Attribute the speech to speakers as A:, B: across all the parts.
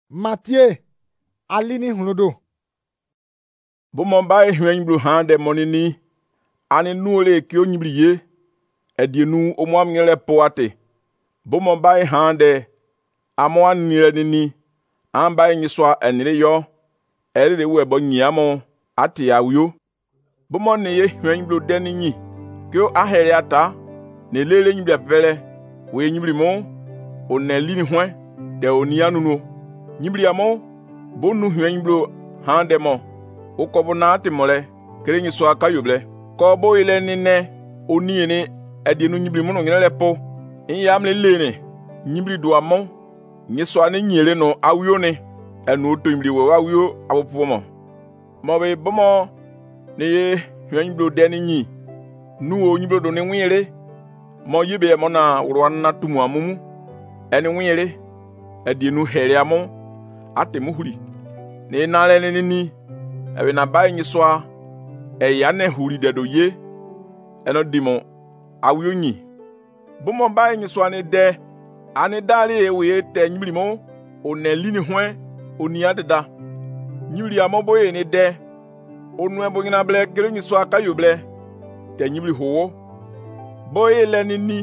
A: Mathieu, alini hunudo.
B: Bomo ba ehwen blu hande monini. Ani nuole ki onyibli ye. Edienu omwam ngele poate. Bomo ba hande. Amo anire nini. Amba nyiswa enire yo. Eri de webo nyamo. Ati ya uyo. Bomo ne ye hwen blu deni nyi. Kyo ahere ata. Ne lele nyibli apele. We nyibli mo. One lini hwen. De onianu no. Nyibli amo. Bonu hwen blu hande mo. Okobo na ati mole. Kere nyiswa kayoble. Kobo ile nine. Oni ene. Edienu nyibli mo no ngele po. Inyamle lene. Nyibli do amo. Nyiswa ne nyele no awyo ne. Enu oto nyibli we awyo abopo mo. Mobe bomo. Ne ye hwen blu deni nyi. Nu o nyibli do ne nwere. Mo yebe mo na urwan na tumu amumu. Eni nwere. Edienu here amo. Ate muhuri. Ne nale nini. Ebe na bayi nyiswa. Yane huri dedo ye. Eno dimo. Awyo nyi. Bomo bayi nyiswa ne de. Ane dali we te nyibli mo. One lini hwen. Oni adeda. Nyibli amo boye ne de. Onu ebo ngina ble. Kere nyiswa kayo ble. Te nyibli howo. Boye le nini.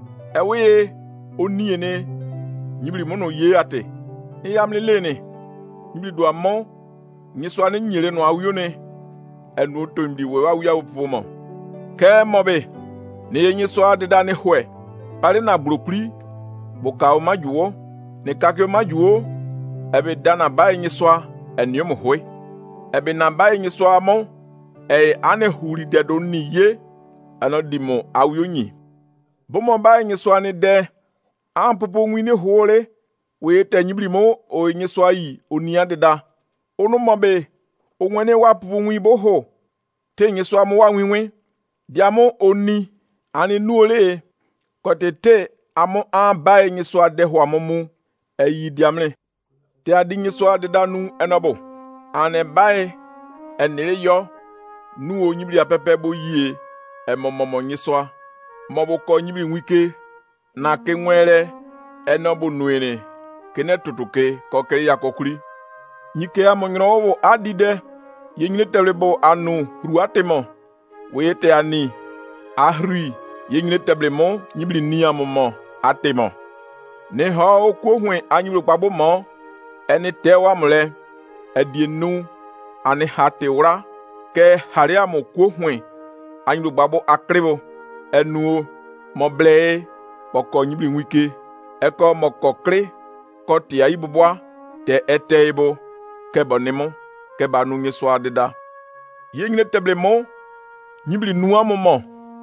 B: Ewe oni ene. Nyibli mono ye ate. Yamle lene. Nyibli do amo. Nyiswa ne nyele no awyo ne. Enu oto nyibli we awyo abopo mo. Ke mobe. Ne nyiswa deda ne hwe. Pare na brokli. Boka o majuo. Ne kake o majuo. Ebe dana bayi nyiswa. Enyo mo hwe. Ebe na bayi nyiswa mo. Ane huri dedo ni ye. Eno dimo awyo nyi. Bomo bayi nyiswa ne de. Ampopo nwine hore. We te nyibli mo. O nyiswa yi. Oni adeda. Onu mobe. Onwene wapu nwibo ho. Te nyiswa mo wa nwiwe. Diamo oni. Ani nuole. Kote te amo bayi nyiswa de ho amomu. Eyi diamle. Te adi nyiswa deda nu enobo. Ane bayi. Enire yo. Nu o nyibli apepe bo yie. Momo nyiswa. Mobo ko nyibli nwike. Na ke nwere. Enobo nuene. Kene tutuke. Kokere ya kokuri. Nyike amonyro wo adide. Yenyine telebo anu. Ruatemo. Wete ani. Ahri. Yenyine teblemo. Nyibli ni amomo. Atemo. Ne ho okwo hwen anyiblo kpabo mo. Eni tewa mle. Edienu. Ani hate ura. Ke haria mo kwo hwen. Anyiblo kpabo akrebo. Enu. Moble. Boko nyibli nwike. Eko mokokre. Koti ya ibubwa. Te ete ibo. Kebo nemo. Keba nu nyiswa deda. Yenyine teblemo. Nyibli nuwa momo.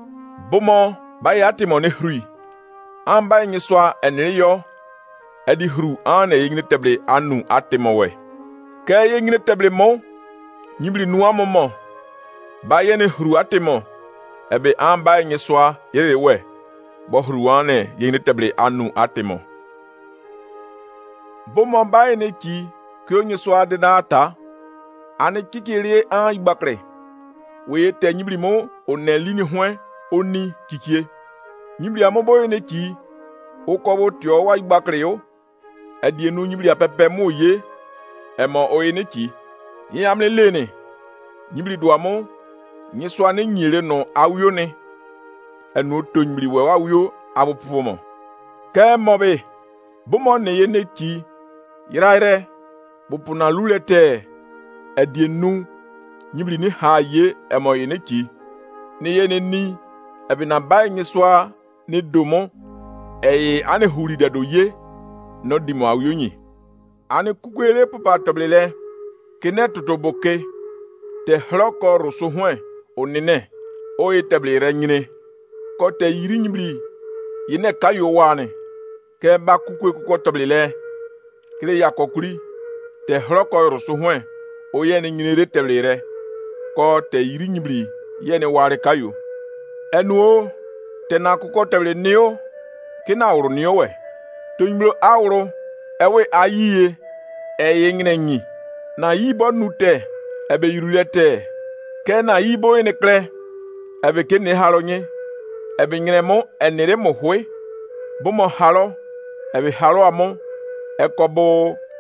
B: Bomo. Bayi atimo ne hrui. Bayi nyiswa enire yo. Edi hru ane yenyine teble anu atimo we. Ke yenyine teble mo. Nyibli nuwa momo. Bayi ne hru atimo. Ebe bayi nyiswa yere we. Bo hru ane yenyine teble anu atimo. Bomo bayi ne ki. Kyo nyiswa deda ata. Ane kikiri ibakre. We te nyibli mo. One lini hwen. Oni kikie. Nyibli amo boye ne ki. Okobo tio wa ibakre yo. Edienu nyibli apepe mo ye. Emo oye ne ki. Yamle lene. Nyibli do amo. Nyiswa ne nyele no awyo ne. Enu oto nyibli we awyo abopo mo. Ke mobe. Bomo ne ye ne ki. Yiraire. Bopuna lulete. Edienu. Nyibli ni ha ye. Emo ye ne ki. Ne ye ne ni. Ebe na bayi nyiswa ne domo. Ane huri dedo ye. No dimo awyo nyi. Ane kukwele papa toblele. Kene tutoboke. Te hloko rusu hwen. Onine. Oye teblere nyine. Ko te yiri nyibli. Yine kayo wane. Ke ba kukwe kuko toblele. Kile ya kokuri. Te hloko rusu hwen. Oye ne nyine re teblere. Ko te yiri nyibli. Yene ware kayo. Enuo. Te na kuko teble neo. Kina awro neo we. To nyiblo awro. Ewe ayiye. Eye ngine nyi. Na yibo nute. Ebe yirulete. Ke na yibo ene kle. Ebe ke ne halo nye. Ebe ngine mo enere mo hwe. Bomo halo. Ebe halo amo. Ekobo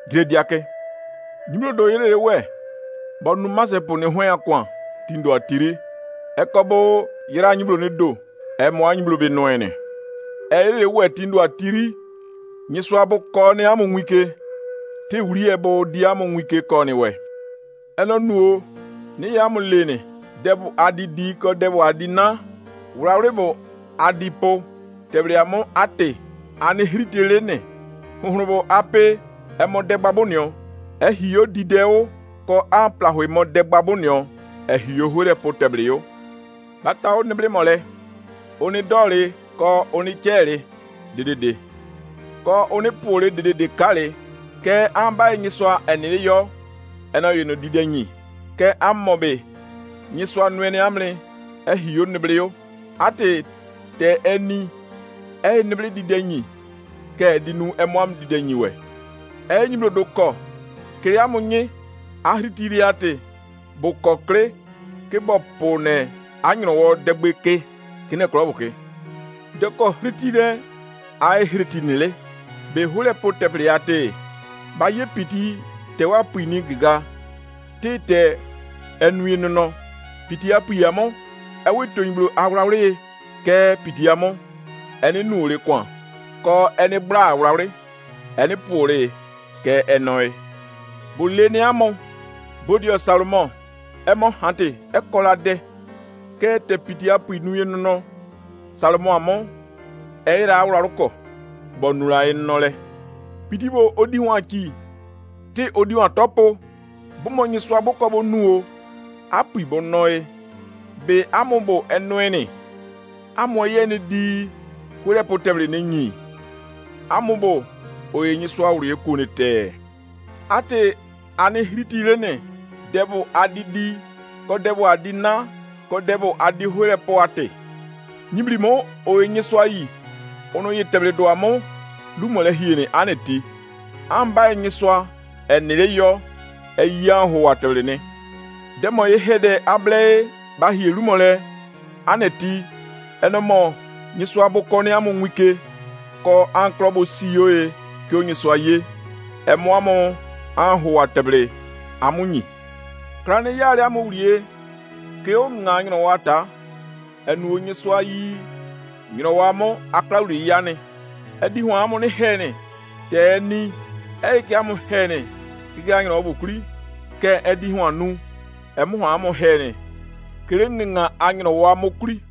B: Grediake. Nyimlo do yele we. Bo nu mase po ne ho akwa tindo atiri. Ekobo yira nyimlo ne do. Mo nyimlo be no ene. Yele we tindo atiri. Nyiso abo ko ne amonwike. Te wuri ebo di amonwike ko ne we. Eno nuo ni amulene. Debu adidi ko debu adina. Wurarebo adipo. Tebriamo ate. Ani hritilene. Hunubo ape. Emo degbabonio. Hiyo dideo. Ko amplahwe mo degbabonio. Hiyo hure po teblio. Bata o neble mole. Oni dole. Ko oni chere. Dedede. Ko oni pole dedede kale. Ke amba nyiswa enile yo. Eno yeno didenyi. Ke ammobe. Nyiswa nwene amle. Hiyo neble yo. Ate te eni. Neble didenyi. Ke dinu emwam didenyi we. Nyimlo do ko. Kere amunye. Ahritiri ate. Bo kokre. Ke bo pone. Anyino wo degbe ke. Kine klobo ke. De ko hritire. Hritinile. Be hule po tepliate. Ba ye piti. Te wa puini giga. Te enui no. Piti apuyamo. Ewe to nyimlo awrawre. Ke piti amo. Eni nure kwa. Ko eni bra awrawre. Eni pore. Ke enoy. Bulene amo. Bodio Salomon. Emo hante. Ekola de. Ke te piti apuinu no. Salomon amo. Eira awrawruko. Bonura enole. Piti bo odiwan ki. Te odiwan topo. Bumo nyiswa boko bo nuo. Apui bo noe. Be amobo enoene. Amo yene di. Kure poteble nenyi. Amobo. Oye nyiswa uri ekune te. Ate ane hritilene. Debo adidi. Ko debo adina. Ko debo adi hure po ate. Nyiblimo oye nyiswa yi. Ono ye teble do amo. Lumole hiene aneti. Amba nyiswa. Enile yo. Eyan ho wateble ne. Demo ye hede able. Bahie lumole. Aneti. Enomo. Nyiswa boko ne amo nwike. Ko anklobo siyo e. Ki o nyiswa ye. Emo amo. Anho wateble. Amunyi. Krane yale amo urie. Ki o nga nyino wata. Enu o nyiswa yi. Nyino wamo akla uri yane. Edi hu amo ne hene. Te ni. Ki amo hene. Kiga nyino obukuri. Ke edi hu anu. Emu hu amo hene. Kire nga anyino wamo kuri.